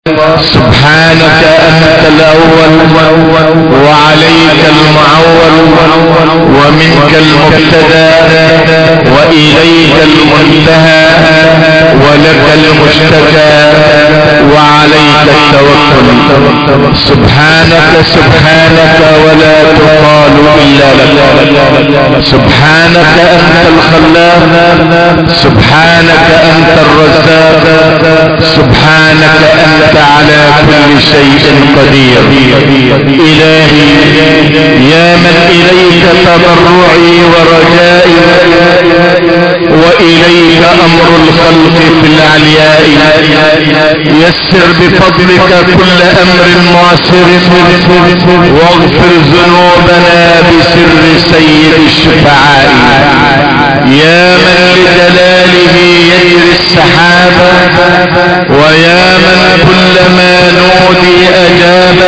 سبحانك أنت الأول وعليك المعول ومنك المبتدى وإليك المنتهى ولك المشتكى وعليك التوكل. سبحانك سبحانك ولا تقال إلا لك. سبحانك أنت الخلاق، سبحانك أنت الرزاق، سبحانك أنت على كل شيء قدير. إلهي يا من إليك تضرعي ورجائي وإليك أمر الخلق في العلياء، يسر بفضلك كل أمر معسر واغفر ذنوبنا بسر سيد الشفعاء. يا من لجلاله يجري السحاب، ويا من كلما نودي أجاب،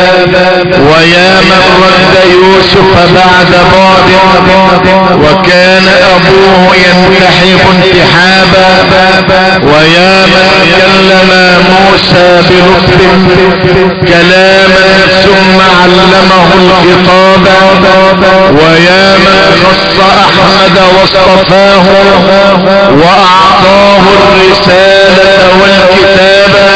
ويا من رد يوسف بعد بعد وكان أبوه ينتحب انتحابا، ويا من كلم موسى بلطف كلاما ثم علمه الخطاب، ويا من خص أحمد واصطفاه وأعطاه الرسالة والكتابة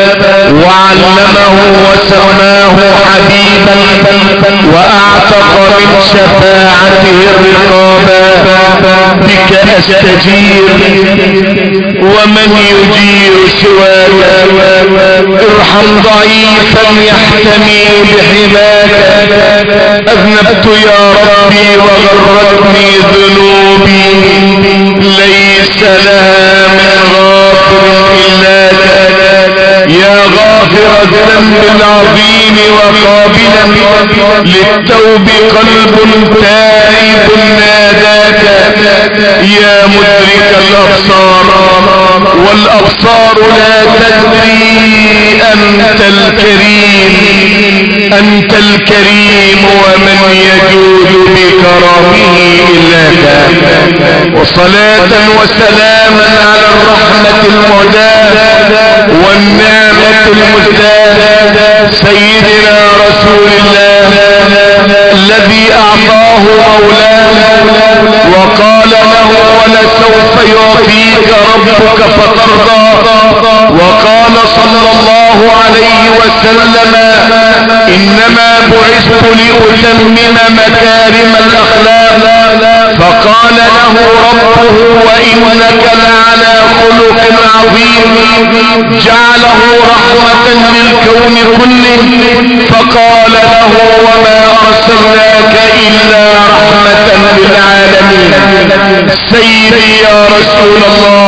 وعلمه وسماه حبيبا وأعتق من شفاعته الرقابا. بك أستجير ومن يجير سواك، ارحم ضعيفا يحتمي بحماك. أذنبت يا ربي وغرتني ذنوبي، ليس لها من غافر إلاك. يا غافر الذنب العظيم وقابلا للتوب قلب تائب ناداك. يا مدرك الأبصار والأبصار لا تدري، أنت الكريم أنت الكريم ومن يجود بكرمه إلاك. وصلاة وسلاما على الرحمة المهداة والنعمة المزداة سيدنا رسول الله الذي أعطاه مولاه وقال له ولسوف يعطيك ربك فترضى. وقال صلى الله عليه وسلم إنما بعثت لأتمم مكارم الأخلاق. فقال له ربه وإنك لعلى خلق عظيم، جعله رحمة للكون كله. فقال له وما أرسلناك إلا رحمة للعالمين. سيدي يا رسول الله،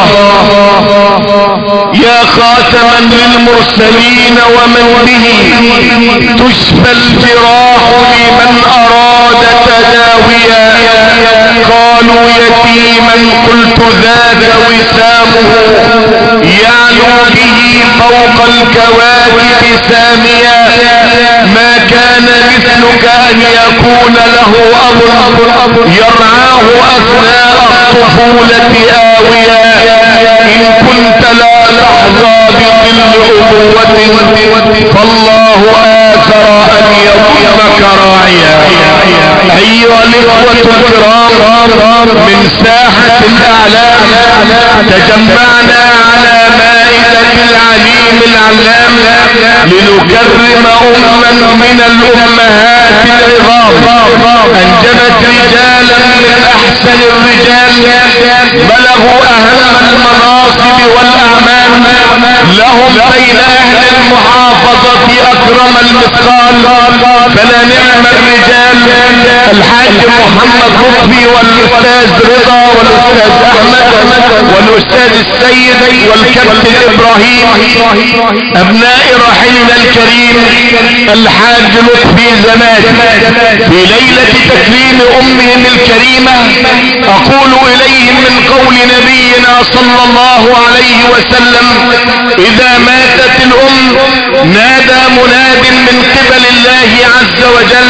يا خاتما للمرسلين ومن به تشفى الجراح لمن أراد تداويا. قالوا يتيما قلت ذاك وسامه يعلو به فوق الكواكب ساميا. ما كان مثلك أن يكون له أب يرعاه أثناء الطفولة آويا. إن كنت لا تحظى بظل أبوة فالله آثر أن يضمك راعيا. أيها الإخوة الكرام، من ساحة الأعلام تجمعنا على مائدة العليم العلام لنكرم أما من الأمهات العظام أنجبت رجالا من أحسن الرجال بلغوا أهم المناصب والأعمال، لهم بين أهل المحافظة أكرم المثقال. فلا نعم الرجال الحاج محمد لطفي والأستاذ رضا والأستاذ أحمد والأستاذ السيد والكابتن إبراهيم، أبناء رحيلنا الكريم الحاج لطفي زمان. في ليلة تكريم أمهم الكريمة أقول إليهم من قول نبينا صلى الله عليه وسلم إذا ماتت الأم نادى مناد من قبل الله عز وجل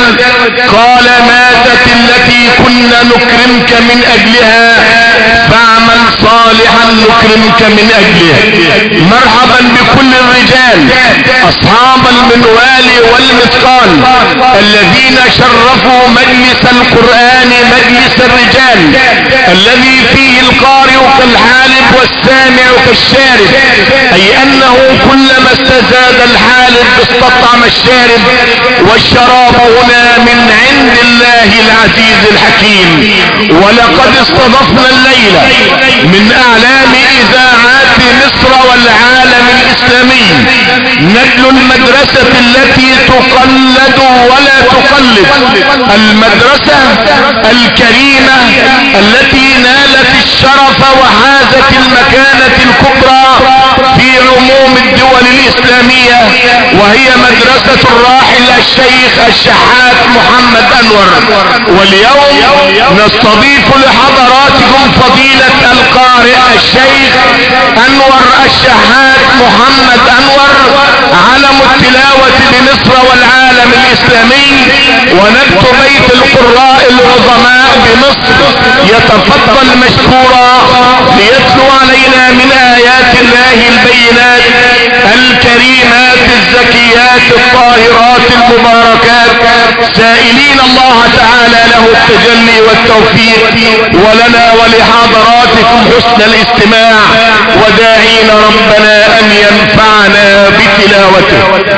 قال ماتت التي كنا نكرمك من أجلها فاعمل صالحا نكرمك من اجله. مرحبا بكل الرجال اصحاب المنوال والمثقال الذين شرفوا مجلس القرآن مجلس الرجال الذي فيه القارئ كالحالب والسامع كالشارب، اي انه كلما استزاد الحالب استطعم الشارب، والشراب هنا من عند الله العزيز الحكيم. ولقد استضفنا الليلة من اعلام اذاعات مصر والعالم الاسلامي نجل المدرسة التي تقلد ولا تقلد، المدرسة الكريمة التي نالت الشرف وحازت المكانة الكبرى في عموم الدول الاسلامية، وهي مدرسة الراحل الشيخ الشحات محمد انور. واليوم نستضيف لحضراتكم فضيلة القارئ الشيخ انور الشحات محمد انور علم التلاوة بمصر والعالم الاسلامي ونبت بيت القراء العظماء بمصر، يتفضل مشكورا ليتلو علينا من ايات الله البينات الكريمات الزكيات الطاهرات المباركات، سائلين الله تعالى له التجلي والتوفيق، ولنا ولحضراتكم حسن الاستماع، وداعين ربنا ان ينفعنا بتلاوته.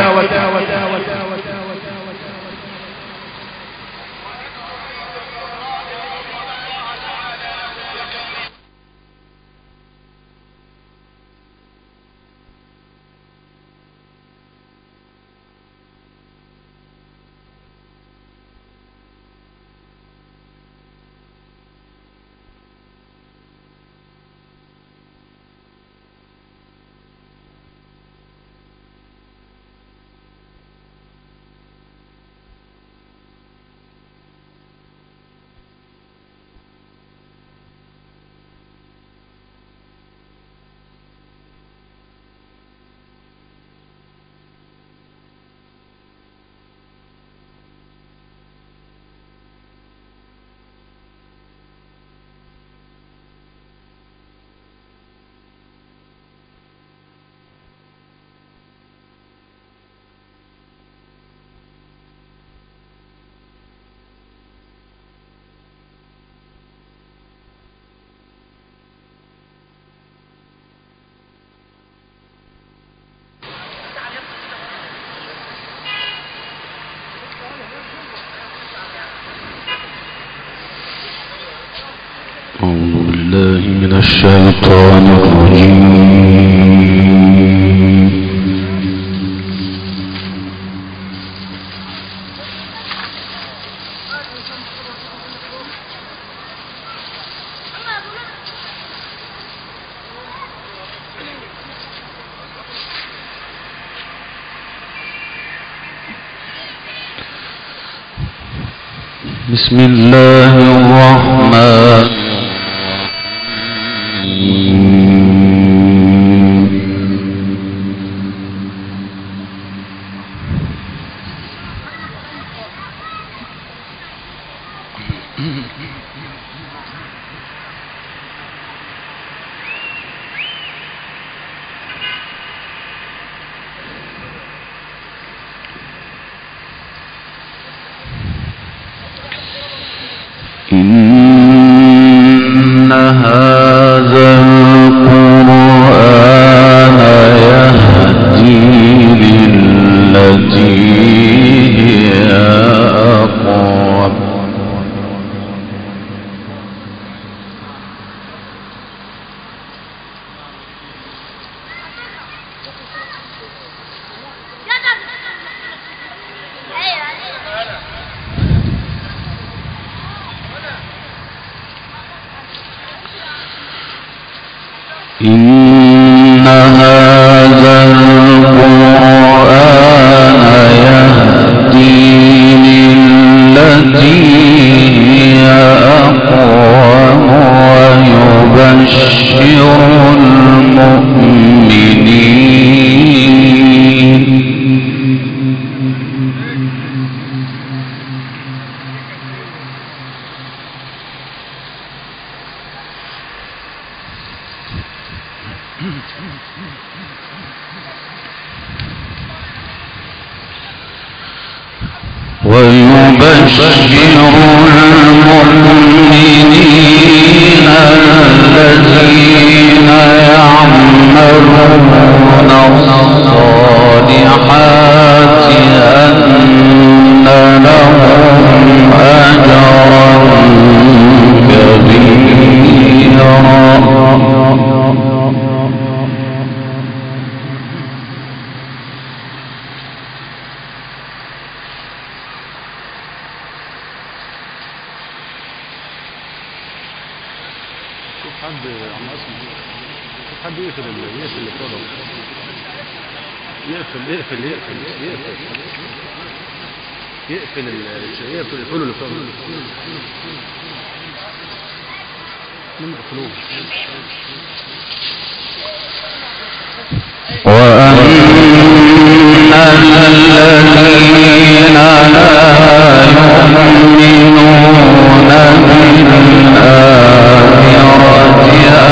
أعوذ بالله من الشيطان الرجيم. بسم الله الرحمن إن هذا القرآن يهدي للتي هي أقوم. إن هذا القرآن يهدي للتي هي أقوم ويبشر المؤمنين ويبشر المؤمنين الذين يعملون الصالحات أن لهم أجرا كبيرا. حد يقفل الفضل، يقفلوا الفضل من يقفلوه. وأن الذين لا يؤمنون بالآخرة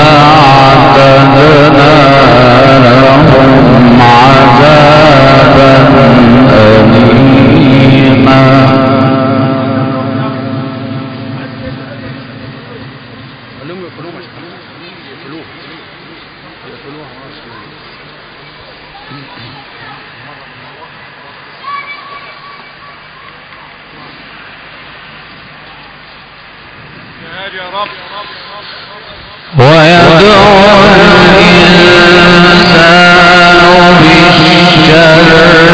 أعتدنا لهم عذابا أليما. قالوا يقفلوه مش يقفلوه يا رب. ويدعو الإنسان بالشر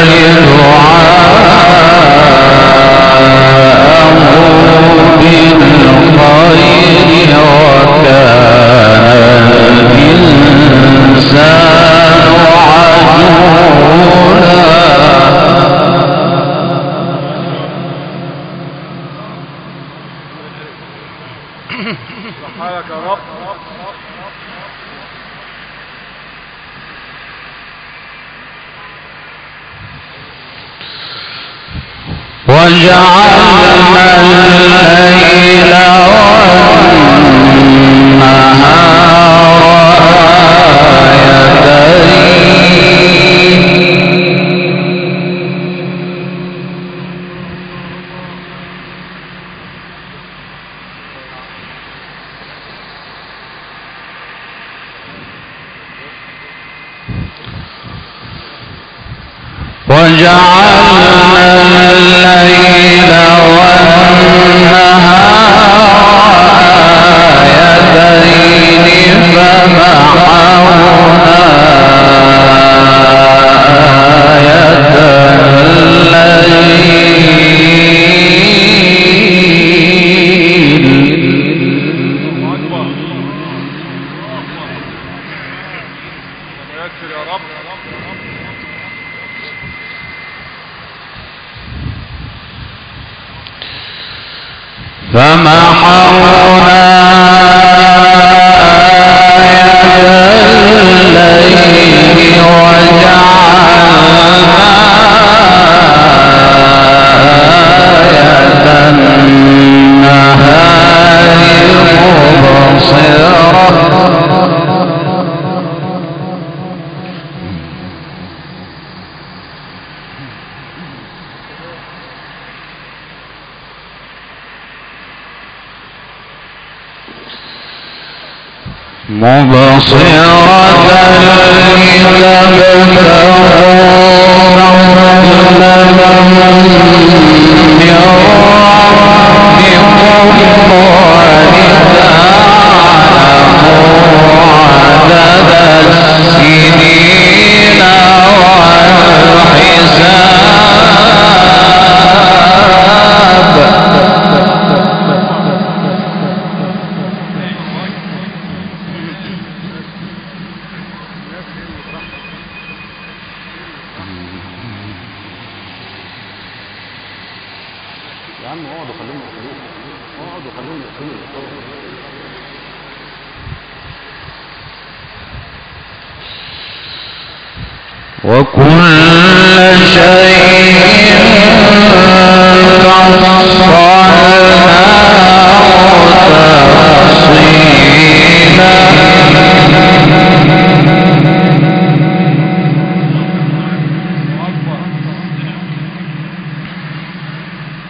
دعاءه بالخير وكان الإنسان عجولا. سبحانك يا رب. وجعلنا الليل والنهار آيتين وجعلنا الليل والنهار آيتين فمحونا آية الليل يا رب. فمحونا آية الليل وجعلنا آية النهار مبصرة. يا عم اقعدوا خليهم يقفلوه، اقعدوا خليهم يقفلوا الفضل. وكل شيء فصلناه تفصيلا.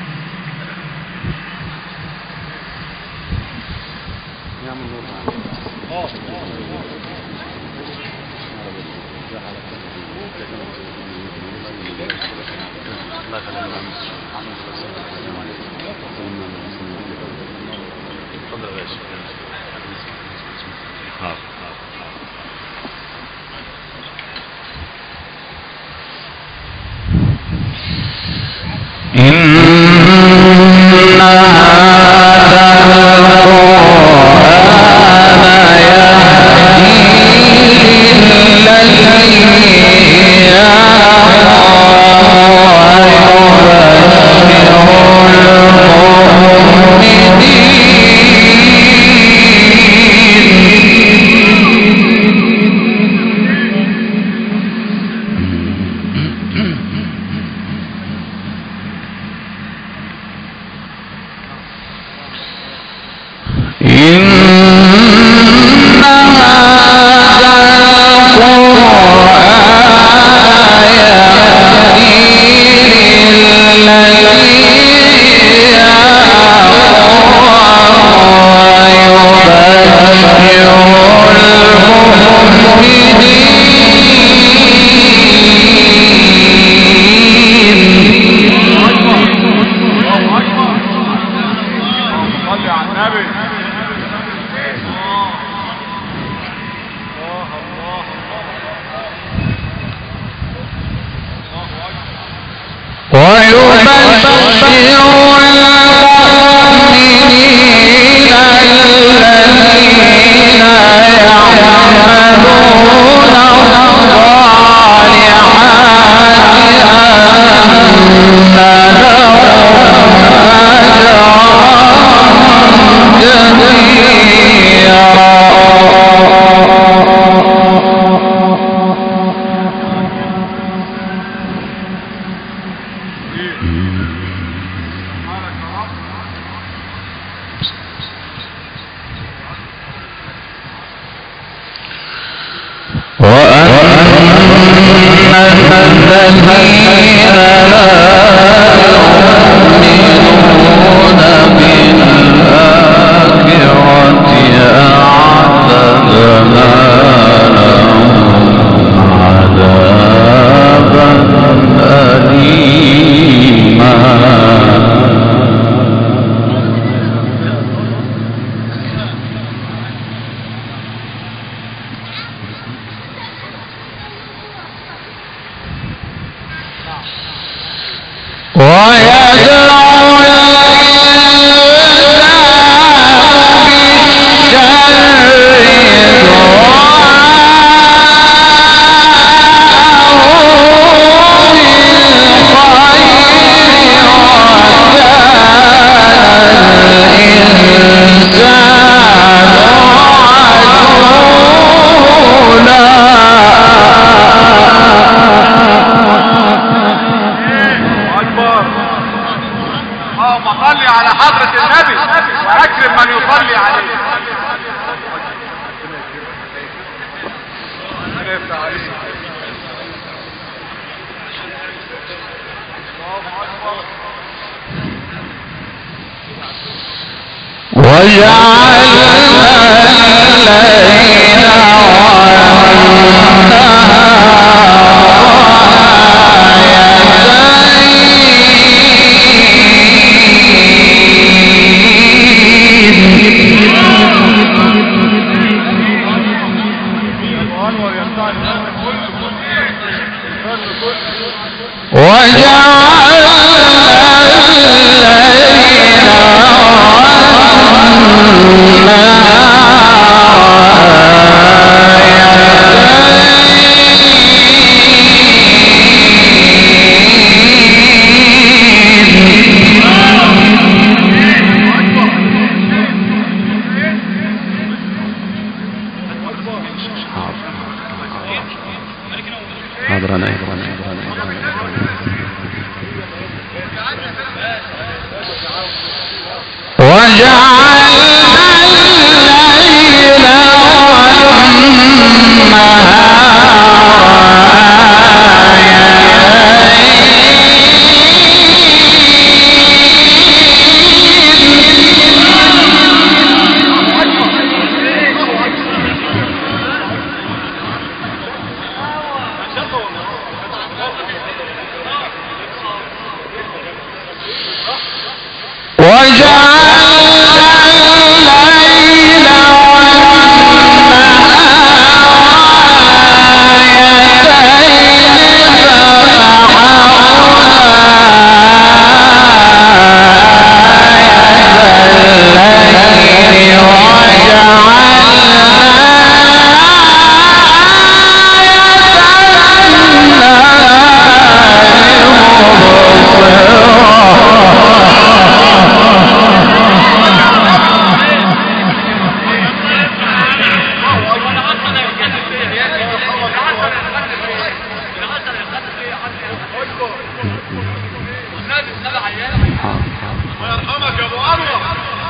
يرحمك يا ابو انور.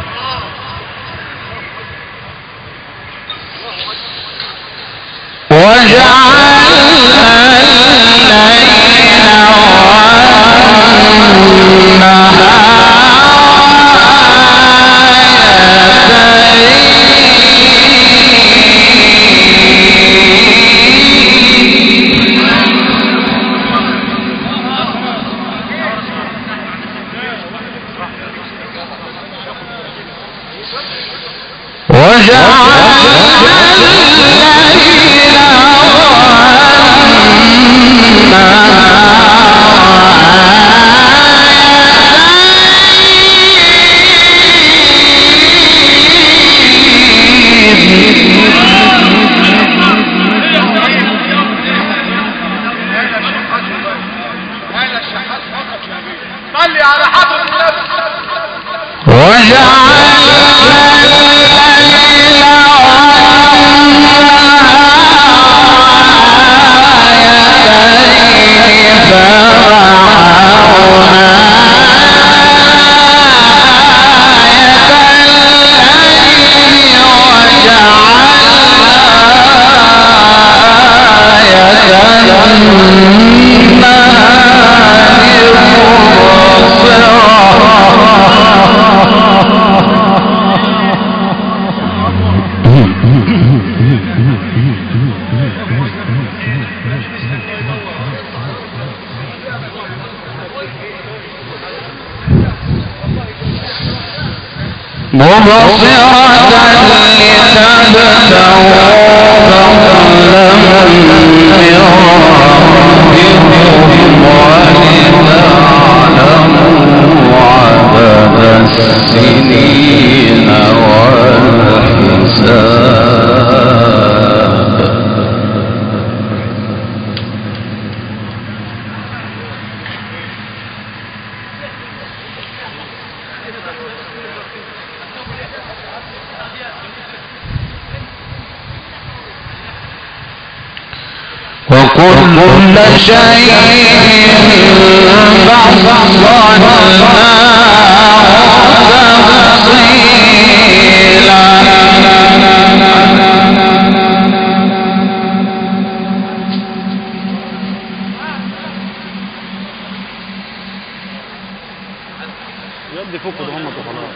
صلي على حضرة النبي. وكل شيء يدي فوق ده هم خلاص.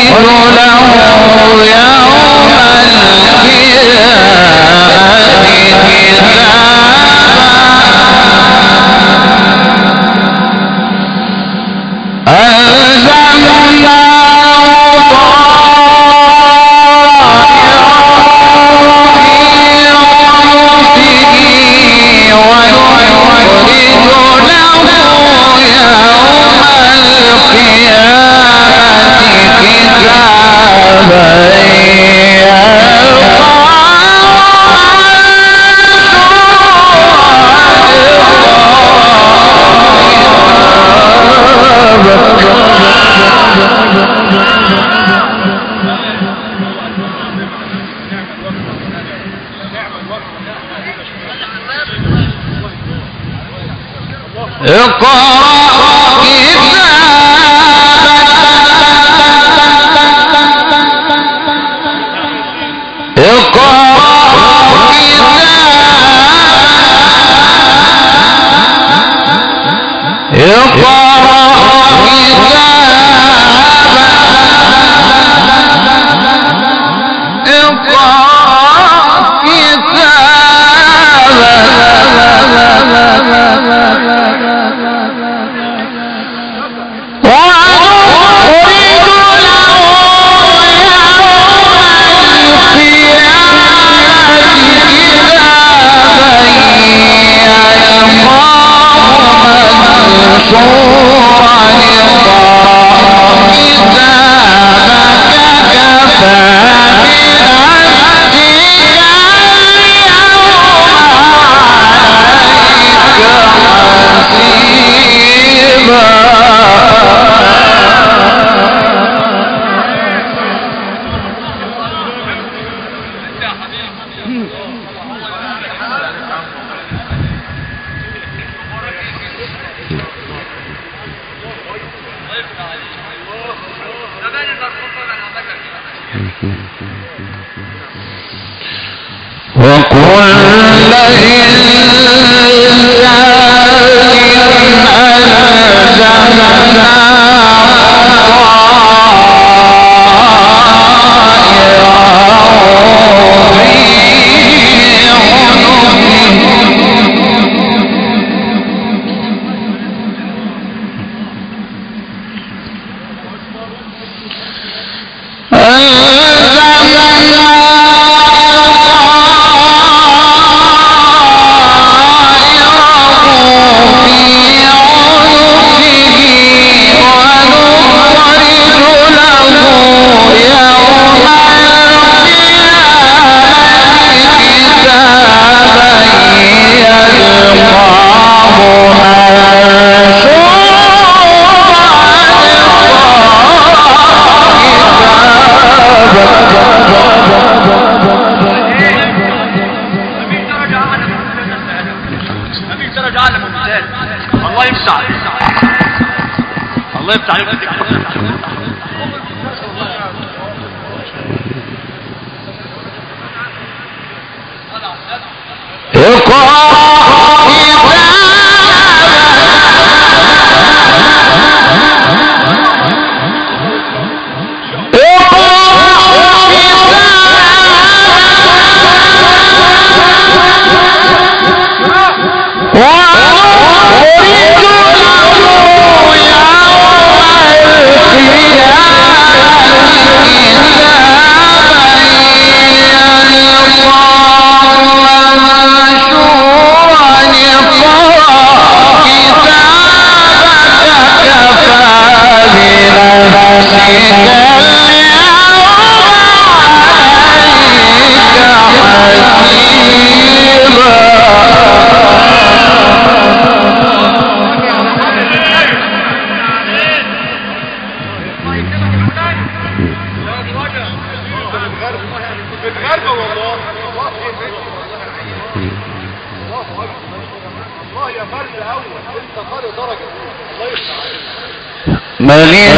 من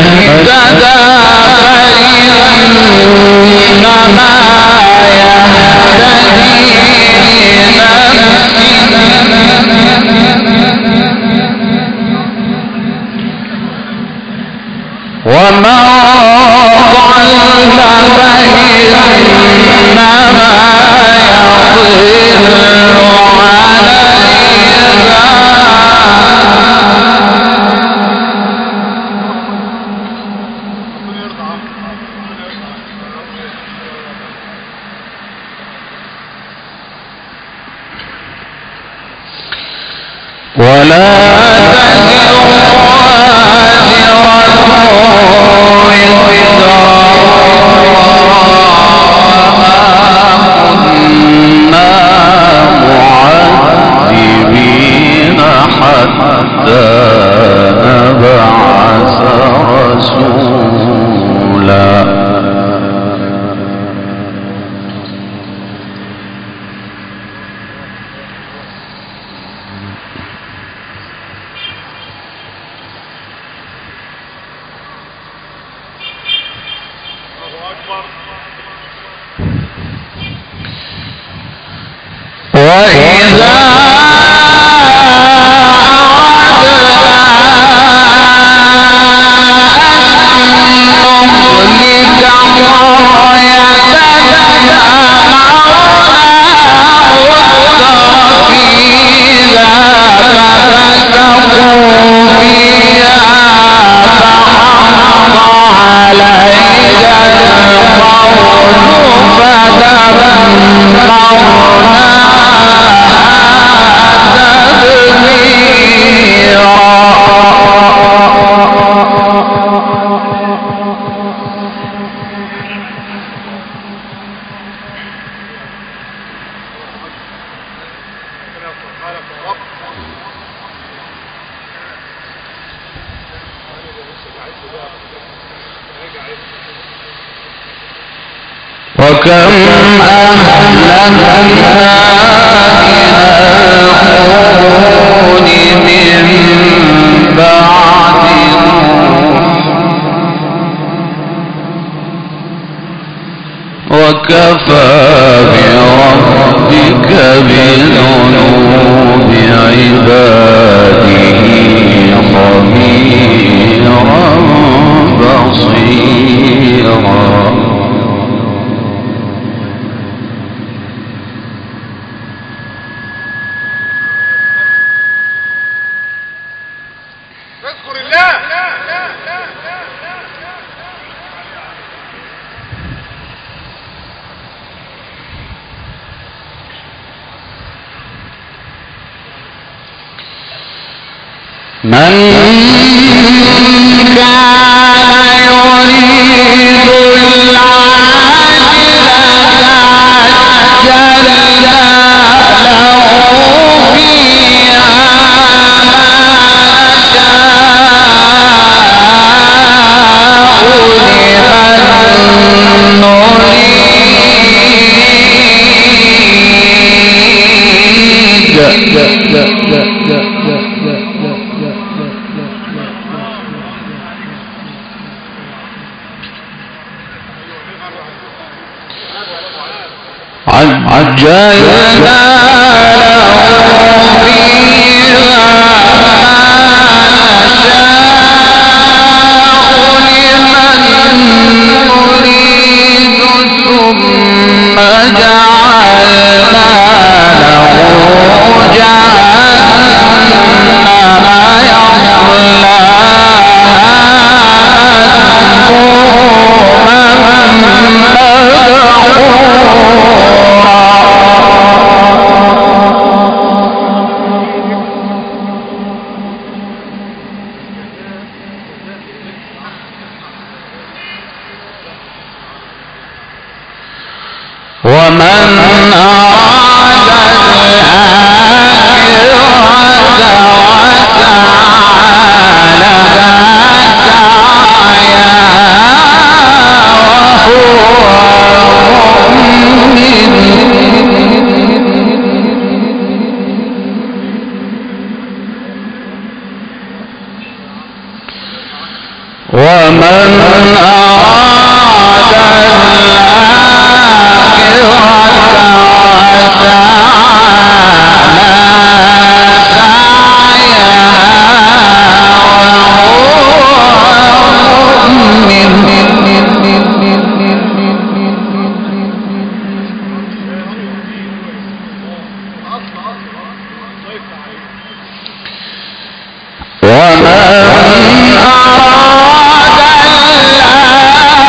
اهتدى فإنما يهتدي لنفسه ومن ضل ولا تزر وازرة وزر كنا معذبين حتى نبعث رسولا. وإذا وكم أهلكنا من القرون من بعد وكفى بربك بذنوب عباده خبيرا بصيرا. من كان يريد العاجلة عجلنا له فيها عجلنا له فيها ثم جعلنا له جهنم يصلاها ومن أراد الآخرة وسعى لها سعيها وهو مؤمن ومن أراد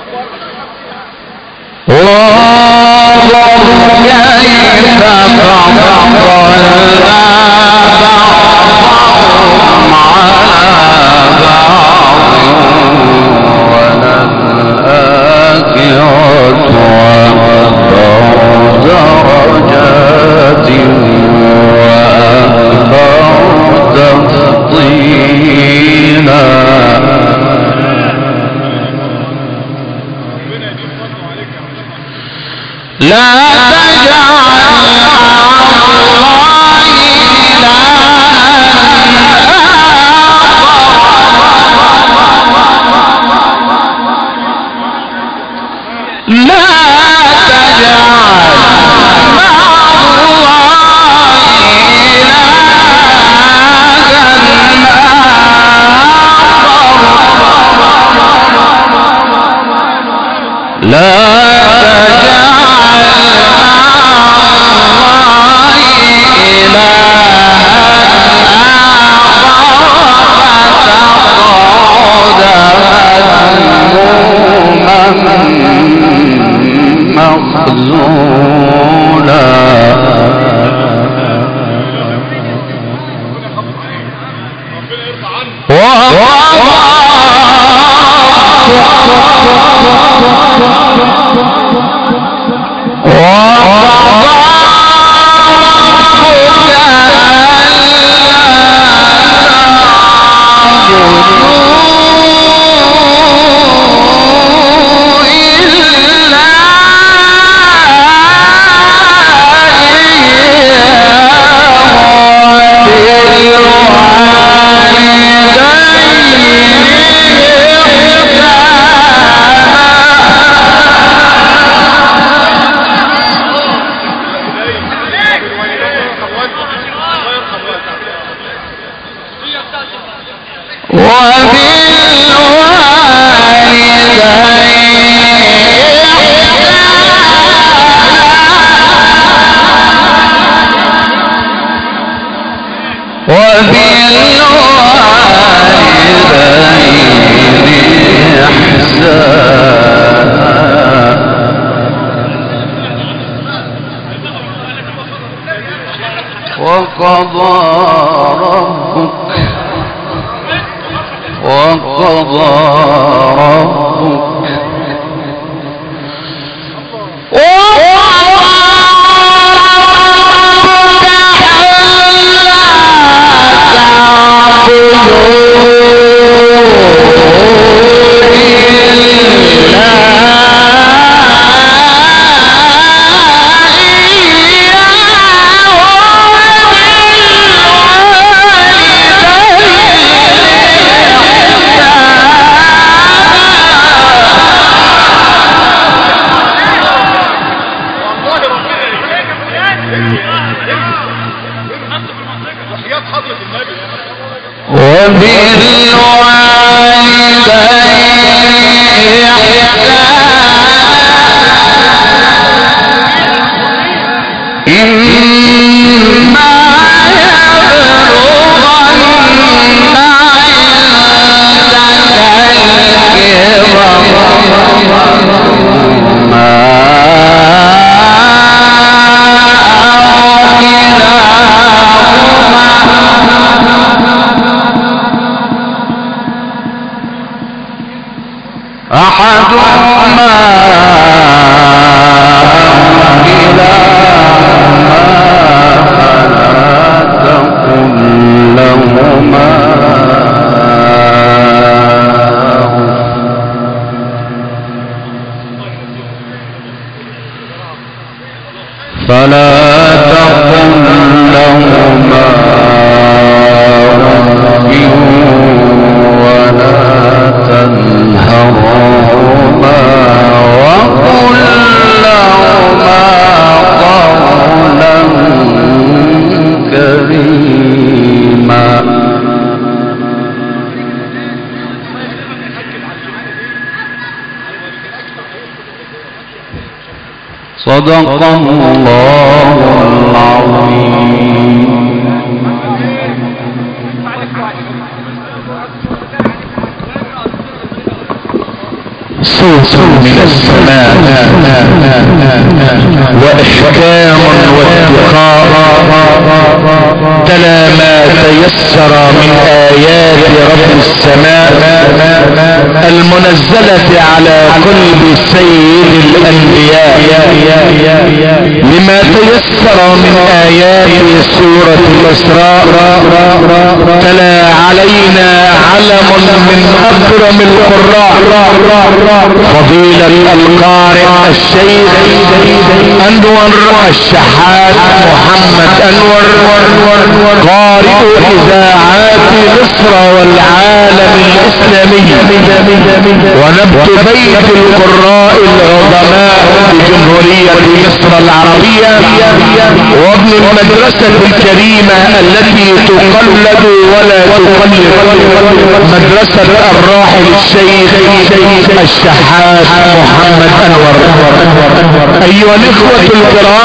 صدق الله العظيم. صوت من السماء واحكام واتقاء تلا ما تيسر من ايات رب السماء المنزلة على قلب سيد الانبياء لما تيسر من ايات سورة الاسراء تلا علينا علم من اكرم القراء فضيلة القارئ الشيخ انور الشحات محمد انور قارئ اذاعات مصر والعالم الاسلامي ونبت بيت القراء العظماء بجمهورية مصر العربية وابن المدرسة الكريمة التي تقلد ولا تقلد مدرسة الراحل الشيخ الشحات محمد انور. ايها الاخوة الكرام،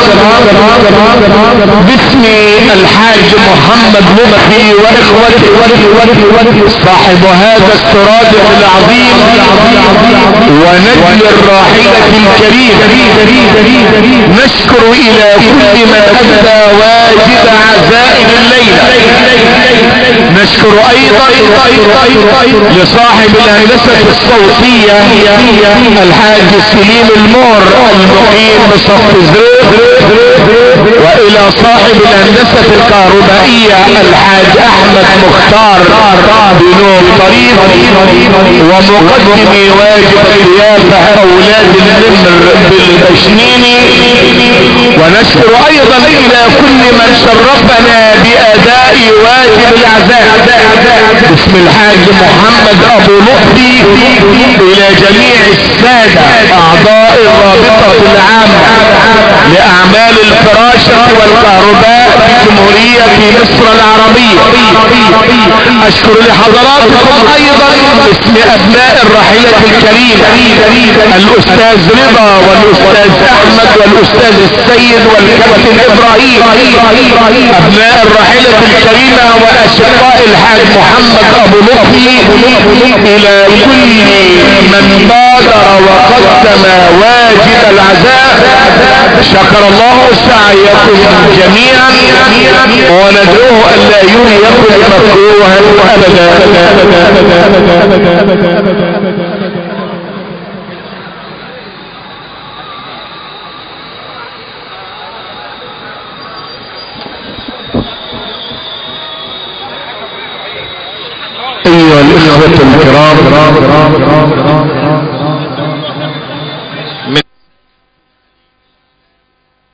باسم الحاج محمد لطفي واخوته صاحب هذا السرادق العظيم ونجل الراحلة الكريم نشكر الى كل من ادى واجب عزائم الليلة. نشكر ايضا لصاحب الهندسة الصوتية الحاج سليم المور المقيم بصف الزرق، والى صاحب الهندسة الكهربائية الحاج احمد مختار بنور طريق، ومقدم واجب الضيافة اولاد النمر بالبشنيني. ونشكر ايضا الى كل من شرفنا باداء واجب العزاء باسم الحاج محمد ابو لطفي الى جميع السادة اعضاء الرابطة العامة لاعمال الفراشة والكهرباء بجمهورية مصر العربية. اشكر لحضراتكم ايضا باسم ابناء الراحلة الكريمة الاستاذ رضا والاستاذ احمد والاستاذ السيد والكابتن ابراهيم ابناء الراحلة الكريمة واشقاء الحاج محمد ابو لطفي الى كل من بادر وقدم واجب العزاء. شكر الله سعيكم جميعا وندعوه ان لا يريكم مكروها ابدا. ايها الاخوة الكرام،